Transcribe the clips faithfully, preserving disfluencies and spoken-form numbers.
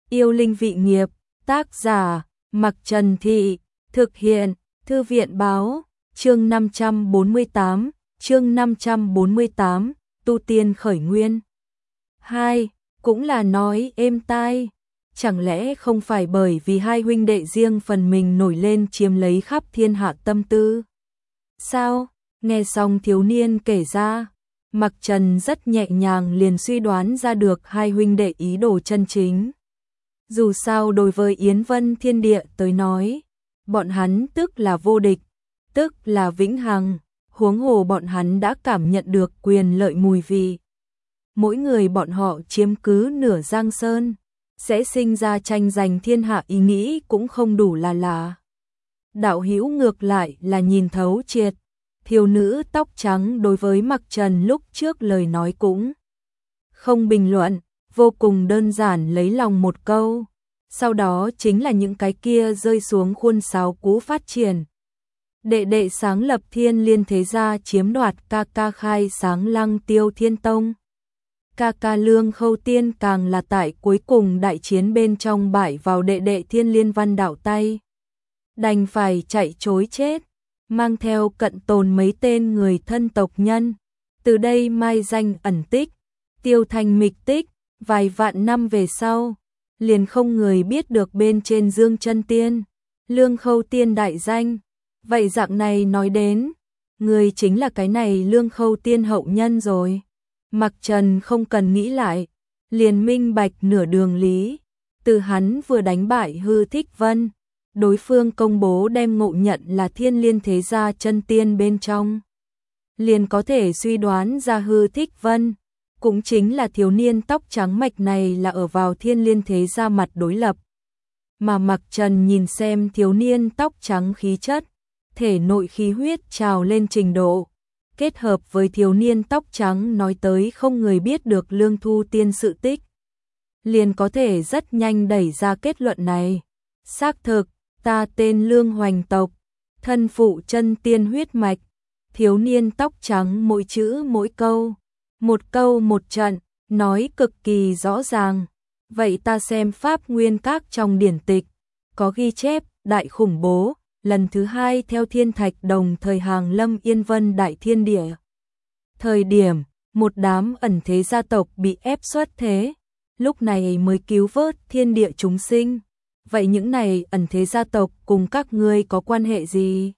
Yêu linh vị nghiệp, tác giả, Mặc Trần Thị, thực hiện, Thư viện báo, chương năm trăm bốn mươi tám, chương năm trăm bốn mươi tám, tu tiên khởi nguyên. Hai, cũng là nói êm tai, chẳng lẽ không phải bởi vì hai huynh đệ riêng phần mình nổi lên chiếm lấy khắp thiên hạ tâm tư? Sao? Nghe xong thiếu niên kể ra, Mặc Trần rất nhẹ nhàng liền suy đoán ra được hai huynh đệ ý đồ chân chính. Dù sao đối với Yến Vân Thiên Địa tới nói, bọn hắn tức là vô địch, tức là vĩnh hằng, huống hồ bọn hắn đã cảm nhận được quyền lợi mùi vị. Mỗi người bọn họ chiếm cứ nửa Giang Sơn, sẽ sinh ra tranh giành thiên hạ ý nghĩ cũng không đủ là lạ. Đạo hữu ngược lại là nhìn thấu triệt, thiếu nữ tóc trắng đối với Mặc Trần lúc trước lời nói cũng không bình luận, vô cùng đơn giản lấy lòng một câu, sau đó chính là những cái kia rơi xuống khuôn sáo cũ phát triển. Đệ đệ sáng lập Thiên Liên thế gia chiếm đoạt ca ca khai sáng Lăng Tiêu Thiên Tông. Ca ca Lương Khâu Tiên càng là tại cuối cùng đại chiến bên trong bại vào đệ đệ Thiên Liên Văn Đạo tay. Đành phải chạy trối chết, mang theo cận tồn mấy tên người thân tộc nhân. Từ đây mai danh ẩn tích, tiêu thành mịch tích, vài vạn năm về sau, liền không người biết được bên trên Dương Chân Tiên, Lương Khâu Tiên đại danh. Vậy dạng này nói đến, người chính là cái này Lương Khâu Tiên hậu nhân rồi. Mặc Trần không cần nghĩ lại, liền minh bạch nửa đường lý. Từ hắn vừa đánh bại Hư Thích Vân, đối phương công bố đem ngộ nhận là Thiên Liên thế gia chân tiên bên trong, liền có thể suy đoán ra Hư Thích Vân cũng chính là thiếu niên tóc trắng mạch này là ở vào Thiên Liên thế gia mặt đối lập. Mà Mặc Trần nhìn xem thiếu niên tóc trắng khí chất, thể nội khí huyết trào lên trình độ, kết hợp với thiếu niên tóc trắng nói tới không người biết được Lương Thu Tiên sự tích, liền có thể rất nhanh đẩy ra kết luận này. Xác thực, ta tên Lương Hoành tộc, thân phụ chân tiên huyết mạch. Thiếu niên tóc trắng mỗi chữ mỗi câu, một câu một trận, nói cực kỳ rõ ràng. Vậy ta xem Pháp Nguyên Các trong điển tịch, có ghi chép đại khủng bố, lần thứ hai theo Thiên Thạch Đồng thời hàng lâm Yên Vân Đại Thiên Địa. Thời điểm, một đám ẩn thế gia tộc bị ép xuất thế, lúc này mới cứu vớt thiên địa chúng sinh. Vậy những này ẩn thế gia tộc cùng các ngươi có quan hệ gì?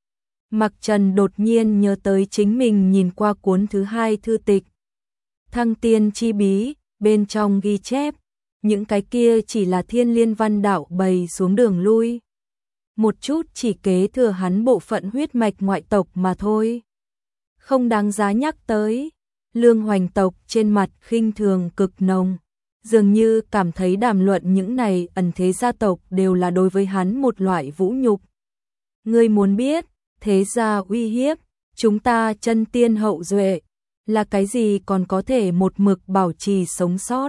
Mặc Trần đột nhiên nhớ tới chính mình nhìn qua cuốn thứ hai thư tịch. Thăng Tiên Chi Bí, bên trong ghi chép, những cái kia chỉ là Thiên Liên Văn Đạo bày xuống đường lui. Một chút chỉ kế thừa hắn bộ phận huyết mạch ngoại tộc mà thôi. Không đáng giá nhắc tới. Lương Hoành tộc trên mặt khinh thường cực nồng, dường như cảm thấy đàm luận những này ẩn thế gia tộc đều là đối với hắn một loại vũ nhục. Ngươi muốn biết, thế gia uy hiếp, chúng ta chân tiên hậu duệ, là cái gì còn có thể một mực bảo trì sống sót?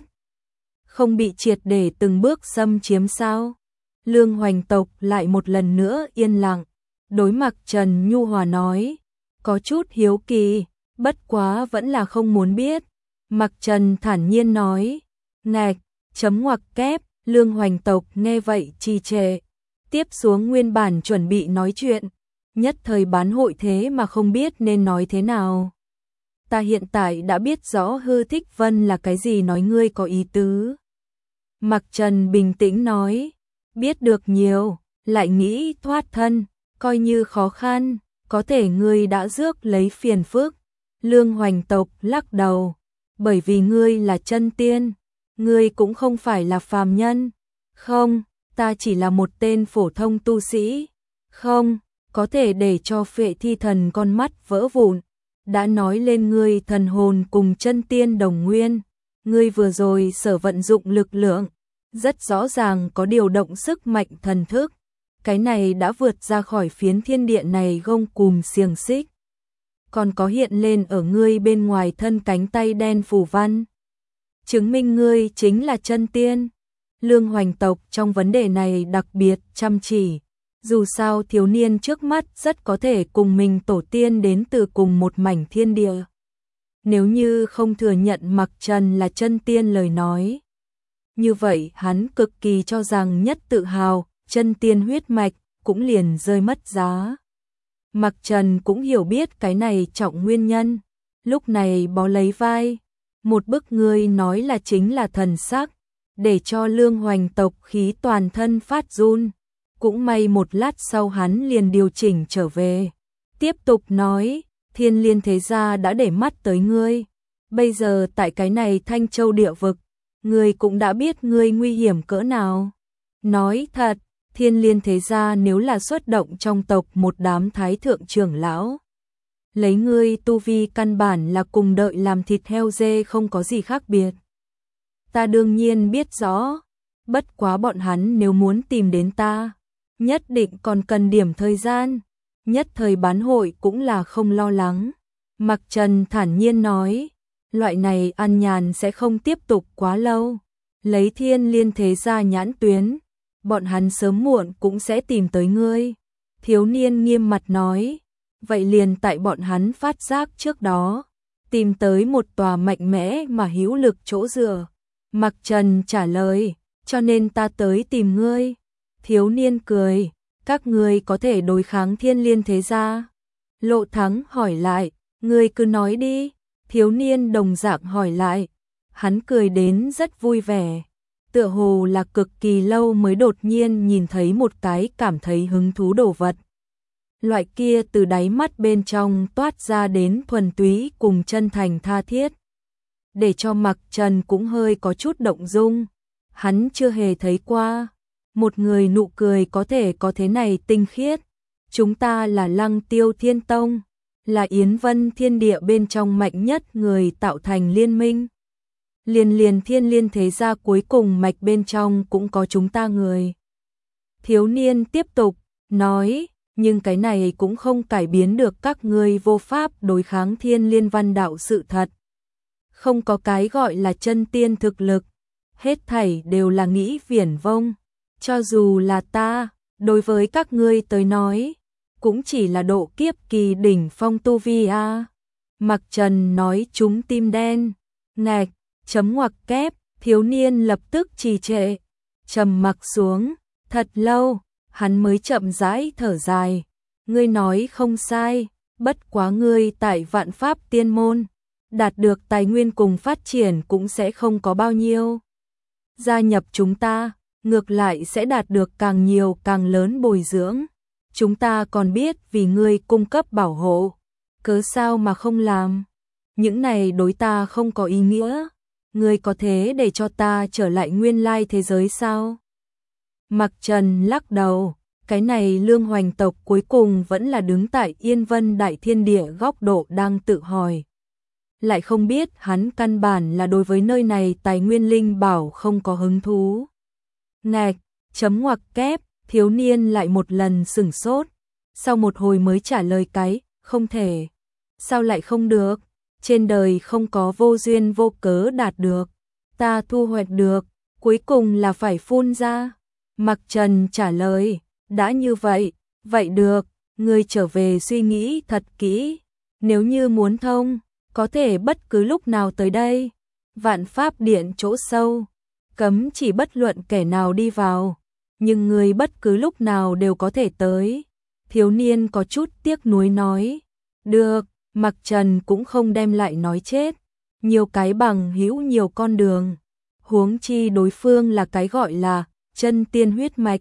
Không bị triệt để từng bước xâm chiếm sao? Lương Hoành tộc lại một lần nữa yên lặng, đối Mặc Trần nhu hòa nói, có chút hiếu kỳ, bất quá vẫn là không muốn biết. Mặc Trần thản nhiên nói, ngạch, chấm ngoặc kép. Lương Hoành tộc nghe vậy trì trệ, tiếp xuống nguyên bản chuẩn bị nói chuyện, nhất thời bán hội thế mà không biết nên nói thế nào. Ta hiện tại đã biết rõ Hư Thích Vân là cái gì, nói ngươi có ý tứ. Mặc Trần bình tĩnh nói, biết được nhiều, lại nghĩ thoát thân, coi như khó khăn, có thể ngươi đã rước lấy phiền phức. Lương Hoành tộc lắc đầu, bởi vì ngươi là chân tiên, ngươi cũng không phải là phàm nhân. Không, ta chỉ là một tên phổ thông tu sĩ. Không, có thể để cho Phệ Thi thần con mắt vỡ vụn. Đã nói lên ngươi thần hồn cùng chân tiên đồng nguyên, ngươi vừa rồi sở vận dụng lực lượng, rất rõ ràng có điều động sức mạnh thần thức. Cái này đã vượt ra khỏi phiến thiên địa này gông cùm xiềng xích. Còn có hiện lên ở ngươi bên ngoài thân cánh tay đen phù văn, chứng minh ngươi chính là chân tiên. Lương Hoành tộc trong vấn đề này đặc biệt chăm chỉ, dù sao thiếu niên trước mắt rất có thể cùng mình tổ tiên đến từ cùng một mảnh thiên địa. Nếu như không thừa nhận Mặc Trần là chân tiên lời nói, như vậy hắn cực kỳ cho rằng nhất tự hào, chân tiên huyết mạch, cũng liền rơi mất giá. Mặc Trần cũng hiểu biết cái này trọng nguyên nhân, lúc này bó lấy vai, một bức ngươi nói là chính là thần sắc, để cho Lương Hoành tộc khí toàn thân phát run. Cũng may một lát sau hắn liền điều chỉnh trở về, tiếp tục nói, Thiên Liên thế gia đã để mắt tới ngươi, bây giờ tại cái này Thanh Châu địa vực, ngươi cũng đã biết ngươi nguy hiểm cỡ nào. Nói thật, Thiên Liên thế gia nếu là xuất động trong tộc một đám thái thượng trưởng lão, lấy ngươi tu vi căn bản là cùng đợi làm thịt heo dê không có gì khác biệt. Ta đương nhiên biết rõ, bất quá bọn hắn nếu muốn tìm đến ta, nhất định còn cần điểm thời gian, nhất thời bán hội cũng là không lo lắng. Mặc Trần thản nhiên nói, loại này ăn nhàn sẽ không tiếp tục quá lâu, lấy Thiên Liên thế gia nhãn tuyến, bọn hắn sớm muộn cũng sẽ tìm tới ngươi. Thiếu niên nghiêm mặt nói, vậy liền tại bọn hắn phát giác trước đó, tìm tới một tòa mạnh mẽ mà hữu lực chỗ dựa. Mặc Trần trả lời, cho nên ta tới tìm ngươi. Thiếu niên cười, các ngươi có thể đối kháng Thiên Liên thế gia? Lộ Thắng hỏi lại, ngươi cứ nói đi. Thiếu niên đồng dạng hỏi lại, hắn cười đến rất vui vẻ, tựa hồ là cực kỳ lâu mới đột nhiên nhìn thấy một cái cảm thấy hứng thú đồ vật. Loại kia từ đáy mắt bên trong toát ra đến thuần túy cùng chân thành tha thiết, để cho Mặc Trần cũng hơi có chút động dung. Hắn chưa hề thấy qua một người nụ cười có thể có thế này tinh khiết. Chúng ta là Lăng Tiêu Thiên Tông, là Yến Vân thiên địa bên trong mạnh nhất người tạo thành liên minh. Liền liền Thiên Liên thế gia cuối cùng mạch bên trong cũng có chúng ta người. Thiếu niên tiếp tục nói, nhưng cái này cũng không cải biến được các ngươi vô pháp đối kháng Thiên Liên văn đạo sự thật. Không có cái gọi là chân tiên thực lực, hết thảy đều là nghĩ viển vông. Cho dù là ta, đối với các ngươi tới nói, cũng chỉ là độ kiếp kỳ đỉnh phong tu vi a. Mặc Trần nói trúng tim đen, ngạch, chấm ngoặc kép, thiếu niên lập tức trì trệ, trầm mặc xuống, thật lâu, hắn mới chậm rãi thở dài, ngươi nói không sai, bất quá ngươi tại Vạn Pháp Tiên môn, đạt được tài nguyên cùng phát triển cũng sẽ không có bao nhiêu. Gia nhập chúng ta, ngược lại sẽ đạt được càng nhiều càng lớn bồi dưỡng. Chúng ta còn biết vì ngươi cung cấp bảo hộ, cớ sao mà không làm. Những này đối ta không có ý nghĩa. Ngươi có thế để cho ta trở lại nguyên lai thế giới sao? Mặc Trần lắc đầu, cái này Lương Hoành tộc cuối cùng vẫn là đứng tại Yên Vân Đại Thiên Địa góc độ đang tự hỏi. Lại không biết hắn căn bản là đối với nơi này tài nguyên linh bảo không có hứng thú. Ngạch, chấm ngoặc kép, thiếu niên lại một lần sửng sốt, sau một hồi mới trả lời cái, không thể. Sao lại không được? Trên đời không có vô duyên vô cớ đạt được, ta thu hoạch được, cuối cùng là phải phun ra. Mặc Trần trả lời, đã như vậy, vậy được, ngươi trở về suy nghĩ thật kỹ, nếu như muốn thông, có thể bất cứ lúc nào tới đây. Vạn Pháp Điện chỗ sâu, cấm chỉ bất luận kẻ nào đi vào, nhưng ngươi bất cứ lúc nào đều có thể tới. Thiếu niên có chút tiếc nuối nói, được. Mặc Trần cũng không đem lại nói chết, nhiều cái bằng hữu nhiều con đường, huống chi đối phương là cái gọi là chân tiên huyết mạch.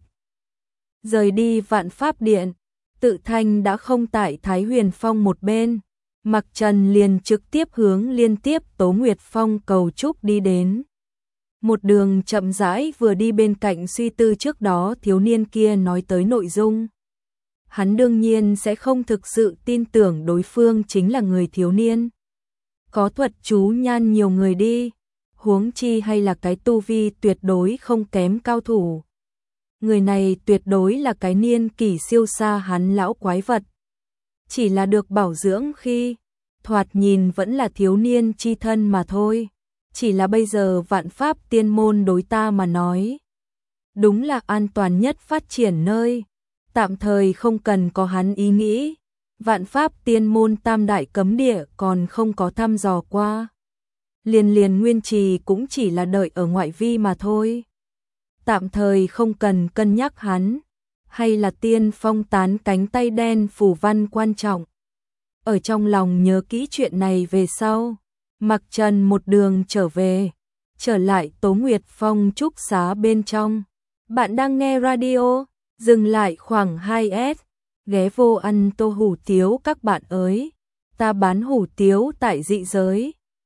Rời đi Vạn Pháp Điện, Tự Thanh đã không tại Thái Huyền Phong một bên, Mặc Trần liền trực tiếp hướng liên tiếp Tố Nguyệt Phong cầu trúc đi đến. Một đường chậm rãi vừa đi bên cạnh suy tư trước đó thiếu niên kia nói tới nội dung. Hắn đương nhiên sẽ không thực sự tin tưởng đối phương chính là người thiếu niên. Có thuật chú nhan nhiều người đi, huống chi hay là cái tu vi tuyệt đối không kém cao thủ. Người này tuyệt đối là cái niên kỷ siêu xa hắn lão quái vật. Chỉ là được bảo dưỡng khi, thoạt nhìn vẫn là thiếu niên chi thân mà thôi. Chỉ là bây giờ Vạn Pháp Tiên môn đối ta mà nói, đúng là an toàn nhất phát triển nơi. Tạm thời không cần có hắn ý nghĩ, Vạn Pháp Tiên môn tam đại cấm địa còn không có thăm dò qua. liền liền Nguyên Trì cũng chỉ là đợi ở ngoại vi mà thôi. Tạm thời không cần cân nhắc hắn, hay là Tiên Phong tán cánh tay đen phù văn quan trọng. Ở trong lòng nhớ kỹ chuyện này về sau, Mặc Trần một đường trở về, trở lại Tố Nguyệt Phong trúc xá bên trong. Bạn đang nghe radio, dừng lại khoảng hai S, ghé vô ăn tô hủ tiếu các bạn ơi. Ta bán hủ tiếu tại dị giới,